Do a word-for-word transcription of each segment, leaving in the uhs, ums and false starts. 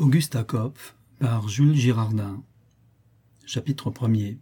Augusta Kopff par Jules Girardin. Chapitre premier.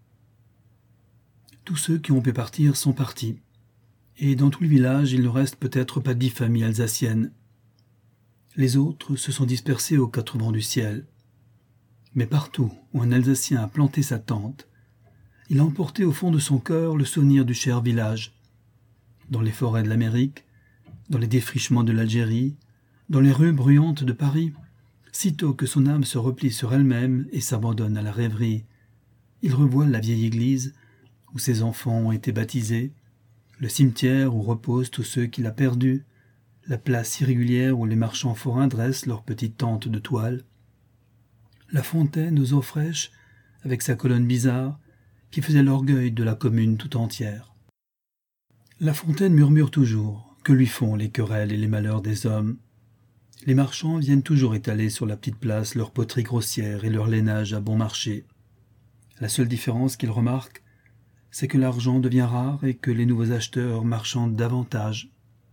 Tous ceux qui ont pu partir sont partis, et dans tout le village il ne reste peut-être pas dix familles alsaciennes. Les autres se sont dispersés aux quatre vents du ciel. Mais partout où un Alsacien a planté sa tente, il a emporté au fond de son cœur le souvenir du cher village. Dans les forêts de l'Amérique, dans les défrichements de l'Algérie, dans les rues bruyantes de Paris, sitôt que son âme se replie sur elle-même et s'abandonne à la rêverie, il revoit la vieille église où ses enfants ont été baptisés, le cimetière où reposent tous ceux qu'il a perdus, la place irrégulière où les marchands forains dressent leurs petites tentes de toile, la fontaine aux eaux fraîches avec sa colonne bizarre qui faisait l'orgueil de la commune tout entière. La fontaine murmure toujours, que lui font les querelles et les malheurs des hommes. Les marchands viennent toujours étaler sur la petite place leurs poteries grossières et leur lainage à bon marché. La seule différence qu'ils remarquent, c'est que l'argent devient rare et que les nouveaux acheteurs marchandent davantage.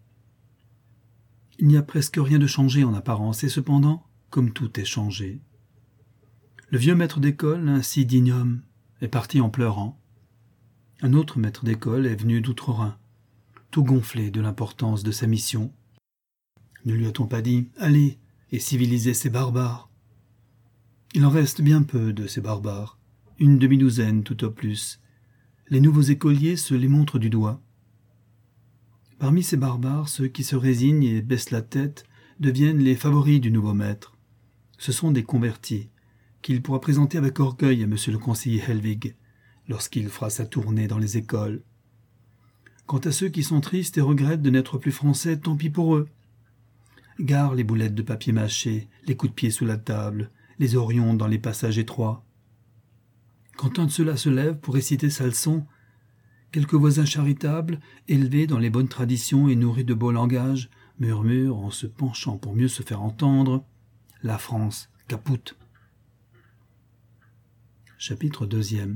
Il n'y a presque rien de changé en apparence, et cependant, comme tout est changé. Le vieux maître d'école, un si digne homme, est parti en pleurant. Un autre maître d'école est venu d'outre-Rhin, tout gonflé de l'importance de sa mission. Ne lui a-t-on pas dit « Allez et civilisez ces barbares » ? Il en reste bien peu de ces barbares, une demi-douzaine tout au plus. Les nouveaux écoliers se les montrent du doigt. Parmi ces barbares, ceux qui se résignent et baissent la tête deviennent les favoris du nouveau maître. Ce sont des convertis, qu'il pourra présenter avec orgueil à monsieur le conseiller Helvig, lorsqu'il fera sa tournée dans les écoles. Quant à ceux qui sont tristes et regrettent de n'être plus français, tant pis pour eux. Gare les boulettes de papier mâché, les coups de pied sous la table, les horions dans les passages étroits. Quand un de ceux-là se lève pour réciter sa leçon, quelques voisins charitables, élevés dans les bonnes traditions et nourris de beau langage, murmurent en se penchant pour mieux se faire entendre « La France, capoute !» Chapitre deuxième.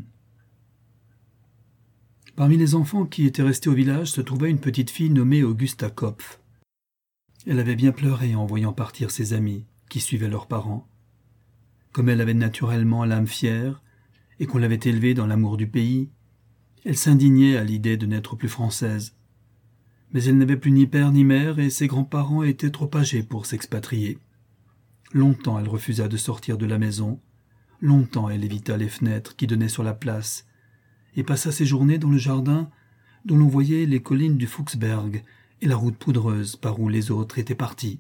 Parmi les enfants qui étaient restés au village se trouvait une petite fille nommée Augusta Kopff. Elle avait bien pleuré en voyant partir ses amis, qui suivaient leurs parents. Comme elle avait naturellement l'âme fière, et qu'on l'avait élevée dans l'amour du pays, elle s'indignait à l'idée de n'être plus française. Mais elle n'avait plus ni père ni mère, et ses grands-parents étaient trop âgés pour s'expatrier. Longtemps elle refusa de sortir de la maison, longtemps elle évita les fenêtres qui donnaient sur la place, et passa ses journées dans le jardin dont l'on voyait les collines du Fuchsberg et la route poudreuse par où les autres étaient partis.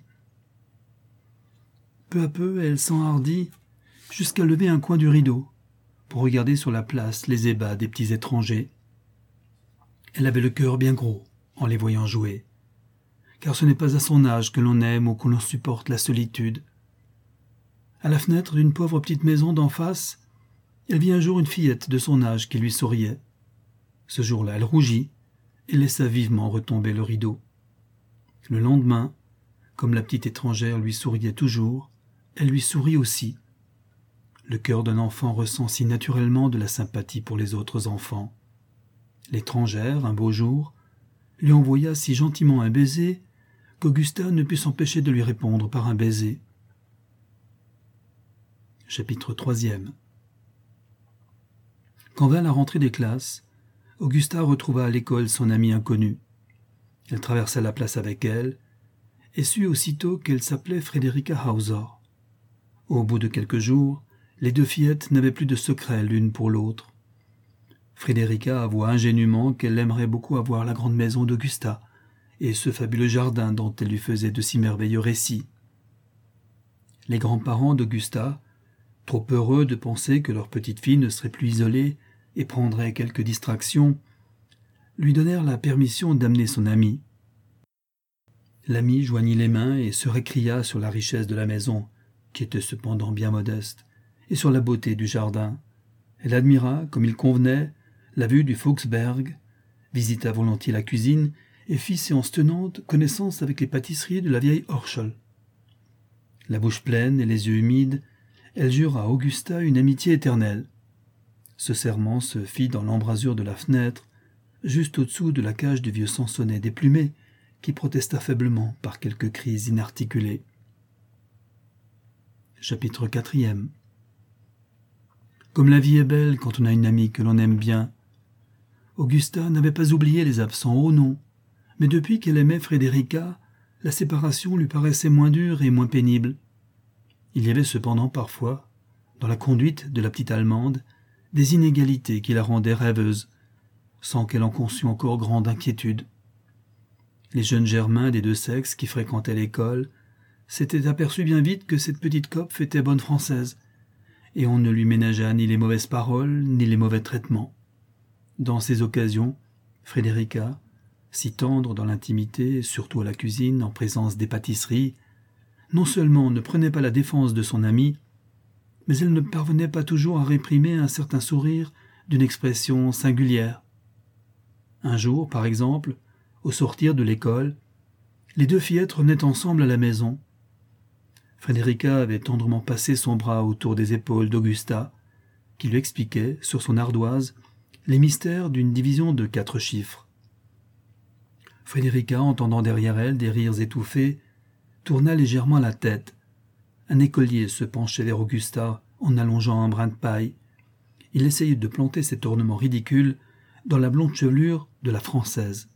Peu à peu, elle s'enhardit jusqu'à lever un coin du rideau pour regarder sur la place les ébats des petits étrangers. Elle avait le cœur bien gros en les voyant jouer, car ce n'est pas à son âge que l'on aime ou que l'on supporte la solitude. À la fenêtre d'une pauvre petite maison d'en face, elle vit un jour une fillette de son âge qui lui souriait. Ce jour-là, elle rougit et laissa vivement retomber le rideau. Le lendemain, comme la petite étrangère lui souriait toujours, elle lui sourit aussi. Le cœur d'un enfant ressent si naturellement de la sympathie pour les autres enfants. L'étrangère, un beau jour, lui envoya si gentiment un baiser qu'Augusta ne put s'empêcher de lui répondre par un baiser. Chapitre troisième. Quand vint la rentrée des classes, Augusta retrouva à l'école son amie inconnue. Elle traversa la place avec elle et sut aussitôt qu'elle s'appelait Frederica Hauser. Au bout de quelques jours, les deux fillettes n'avaient plus de secret l'une pour l'autre. Frederica avoua ingénument qu'elle aimerait beaucoup avoir la grande maison d'Augusta et ce fabuleux jardin dont elle lui faisait de si merveilleux récits. Les grands-parents d'Augusta, trop heureux de penser que leur petite fille ne serait plus isolée et prendrait quelques distractions, lui donnèrent la permission d'amener son amie. L'amie joignit les mains et se récria sur la richesse de la maison, qui était cependant bien modeste, et sur la beauté du jardin. Elle admira, comme il convenait, la vue du Fuchsberg, visita volontiers la cuisine et fit séance tenante connaissance avec les pâtisseries de la vieille Horschel. La bouche pleine et les yeux humides, elle jura à Augusta une amitié éternelle. Ce serment se fit dans l'embrasure de la fenêtre, juste au-dessous de la cage du vieux Sansonnet déplumé, qui protesta faiblement par quelques cris inarticulés. Chapitre quatrième. Comme la vie est belle quand on a une amie que l'on aime bien. Augusta n'avait pas oublié les absents, oh non, mais depuis qu'elle aimait Frédérica, la séparation lui paraissait moins dure et moins pénible. Il y avait cependant parfois, dans la conduite de la petite Allemande, des inégalités qui la rendaient rêveuse, sans qu'elle en conçût encore grande inquiétude. Les jeunes germains des deux sexes qui fréquentaient l'école s'étaient aperçus bien vite que cette petite Kopf était bonne française, et on ne lui ménagea ni les mauvaises paroles, ni les mauvais traitements. Dans ces occasions, Frédérica, si tendre dans l'intimité, surtout à la cuisine, en présence des pâtisseries, non seulement ne prenait pas la défense de son amie, mais elle ne parvenait pas toujours à réprimer un certain sourire d'une expression singulière. Un jour, par exemple, au sortir de l'école, les deux fillettes revenaient ensemble à la maison. Frédérica avait tendrement passé son bras autour des épaules d'Augusta, qui lui expliquait, sur son ardoise, les mystères d'une division de quatre chiffres. Frédérica, entendant derrière elle des rires étouffés, tourna légèrement la tête. Un écolier se penchait vers Augusta en allongeant un brin de paille. Il essayait de planter cet ornement ridicule dans la blonde chevelure de la Française.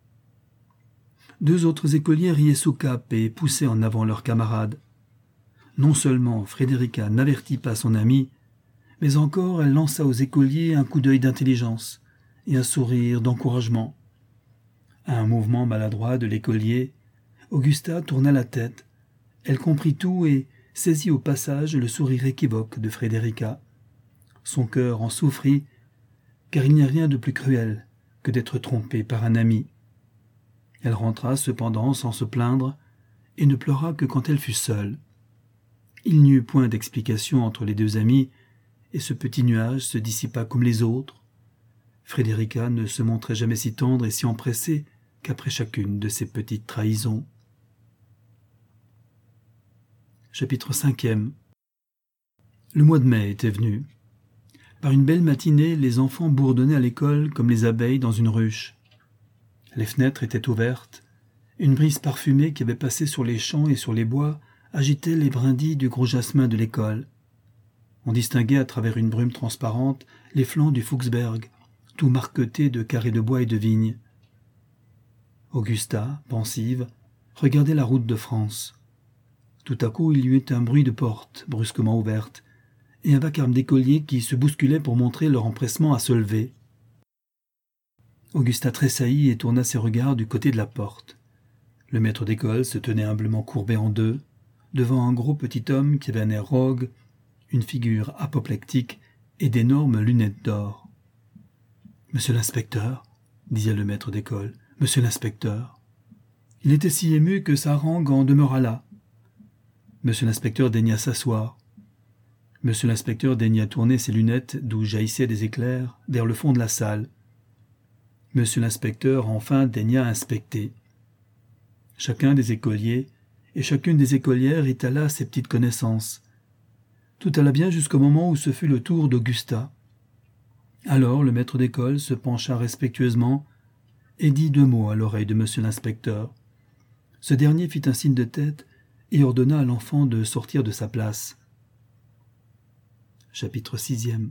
Deux autres écoliers riaient sous cape et poussaient en avant leurs camarades. Non seulement Frédérica n'avertit pas son amie, mais encore elle lança aux écoliers un coup d'œil d'intelligence et un sourire d'encouragement. À un mouvement maladroit de l'écolier, Augusta tourna la tête. Elle comprit tout et saisit au passage le sourire équivoque de Frédérica. Son cœur en souffrit, car il n'y a rien de plus cruel que d'être trompé par un ami. Elle rentra cependant sans se plaindre et ne pleura que quand elle fut seule. Il n'y eut point d'explication entre les deux amis, et ce petit nuage se dissipa comme les autres. Frédérica ne se montrait jamais si tendre et si empressée qu'après chacune de ces petites trahisons. Chapitre cinquième. Le mois de mai était venu. Par une belle matinée, les enfants bourdonnaient à l'école comme les abeilles dans une ruche. Les fenêtres étaient ouvertes. Une brise parfumée qui avait passé sur les champs et sur les bois agitait les brindilles du gros jasmin de l'école. On distinguait à travers une brume transparente les flancs du Fuchsberg, tout marquetés de carrés de bois et de vignes. Augusta, pensive, regardait la route de France. Tout à coup, il y eut un bruit de porte brusquement ouverte, et un vacarme d'écoliers qui se bousculaient pour montrer leur empressement à se lever. Augusta tressaillit et tourna ses regards du côté de la porte. Le maître d'école se tenait humblement courbé en deux, devant un gros petit homme qui avait un air rogue, une figure apoplectique et d'énormes lunettes d'or. « Monsieur l'inspecteur, » disait le maître d'école, « monsieur l'inspecteur. » Il était si ému que sa harangue en demeura là. Monsieur l'inspecteur daigna s'asseoir. Monsieur l'inspecteur daigna tourner ses lunettes d'où jaillissaient des éclairs vers le fond de la salle. Monsieur l'inspecteur enfin daigna inspecter. Chacun des écoliers et chacune des écolières étala ses petites connaissances. Tout alla bien jusqu'au moment où ce fut le tour d'Augusta. Alors le maître d'école se pencha respectueusement et dit deux mots à l'oreille de monsieur l'inspecteur. Ce dernier fit un signe de tête et ordonna à l'enfant de sortir de sa place. Chapitre sixième.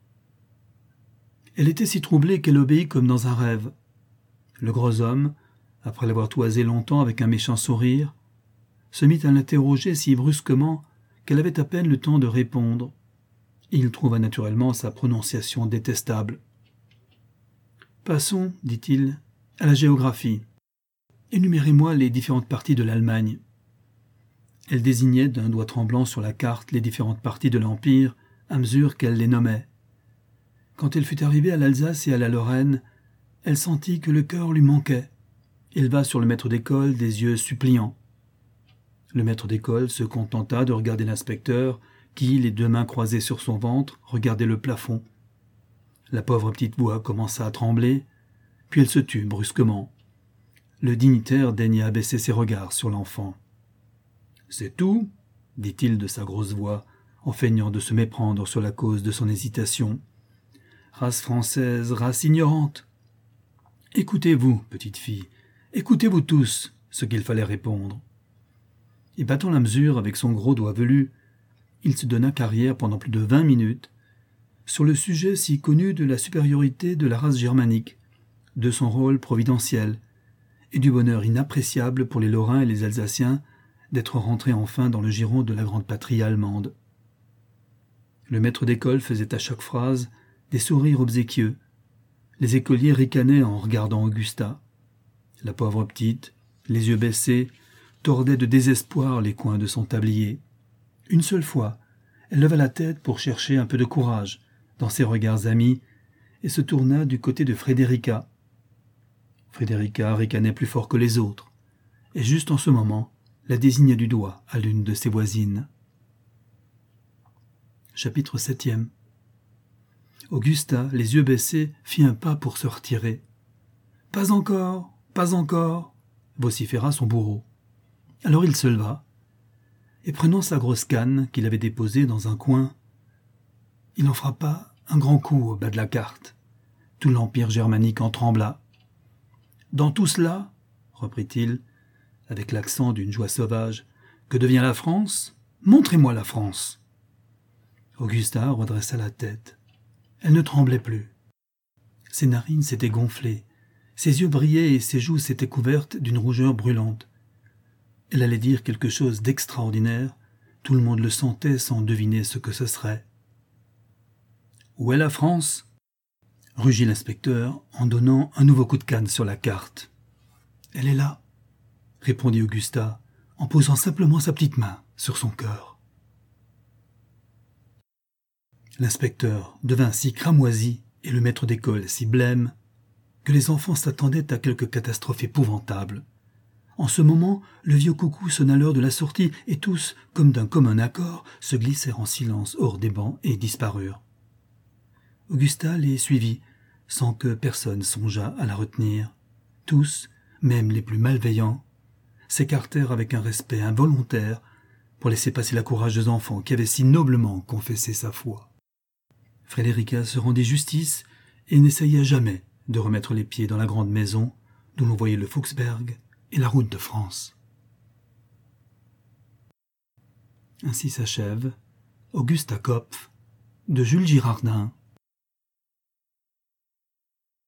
Elle était si troublée qu'elle obéit comme dans un rêve. Le gros homme, après l'avoir toisé longtemps avec un méchant sourire, se mit à l'interroger si brusquement qu'elle avait à peine le temps de répondre. Il trouva naturellement sa prononciation détestable. « Passons, dit-il, à la géographie. Énumérez-moi les différentes parties de l'Allemagne. » Elle désignait d'un doigt tremblant sur la carte les différentes parties de l'Empire à mesure qu'elle les nommait. Quand elle fut arrivée à l'Alsace et à la Lorraine, elle sentit que le cœur lui manquait. Elle leva sur le maître d'école des yeux suppliants. Le maître d'école se contenta de regarder l'inspecteur qui, les deux mains croisées sur son ventre, regardait le plafond. La pauvre petite voix commença à trembler, puis elle se tut brusquement. Le dignitaire daigna abaisser ses regards sur l'enfant. « C'est tout ?» dit-il de sa grosse voix, en feignant de se méprendre sur la cause de son hésitation. « Race française, race ignorante. Écoutez-vous, petite fille, écoutez-vous tous, ce qu'il fallait répondre. » Et battant la mesure avec son gros doigt velu, il se donna carrière pendant plus de vingt minutes sur le sujet si connu de la supériorité de la race germanique, de son rôle providentiel et du bonheur inappréciable pour les Lorrains et les Alsaciens d'être rentrés enfin dans le giron de la grande patrie allemande. Le maître d'école faisait à chaque phrase des sourires obséquieux. Les écoliers ricanaient en regardant Augusta. La pauvre petite, les yeux baissés, tordait de désespoir les coins de son tablier. Une seule fois, elle leva la tête pour chercher un peu de courage dans ses regards amis et se tourna du côté de Frédérica. Frédérica ricanait plus fort que les autres, et juste en ce moment, la désigna du doigt à l'une de ses voisines. Chapitre septième. Augusta, les yeux baissés, fit un pas pour se retirer. « Pas encore, pas encore !» vociféra son bourreau. Alors il se leva, et prenant sa grosse canne qu'il avait déposée dans un coin, il en frappa un grand coup au bas de la carte. Tout l'empire germanique en trembla. « Dans tout cela, reprit-il, avec l'accent d'une joie sauvage, que devient la France ? Montrez-moi la France !» Augusta redressa la tête. Elle ne tremblait plus. Ses narines s'étaient gonflées, ses yeux brillaient et ses joues s'étaient couvertes d'une rougeur brûlante. Elle allait dire quelque chose d'extraordinaire, tout le monde le sentait sans deviner ce que ce serait. « Où est la France ?» rugit l'inspecteur en donnant un nouveau coup de canne sur la carte. « Elle est là », répondit Augusta en posant simplement sa petite main sur son cœur. L'inspecteur devint si cramoisi et le maître d'école si blême que les enfants s'attendaient à quelque catastrophe épouvantable. En ce moment, le vieux coucou sonna l'heure de la sortie et tous, comme d'un commun accord, se glissèrent en silence hors des bancs et disparurent. Augusta les suivit, sans que personne songeât à la retenir. Tous, même les plus malveillants, s'écartèrent avec un respect involontaire pour laisser passer la courageuse enfant qui avait si noblement confessé sa foi. Frédérica se rendit justice et n'essaya jamais de remettre les pieds dans la grande maison d'où l'on voyait le Fuchsberg et la route de France. Ainsi s'achève Augusta Kopff de Jules Girardin.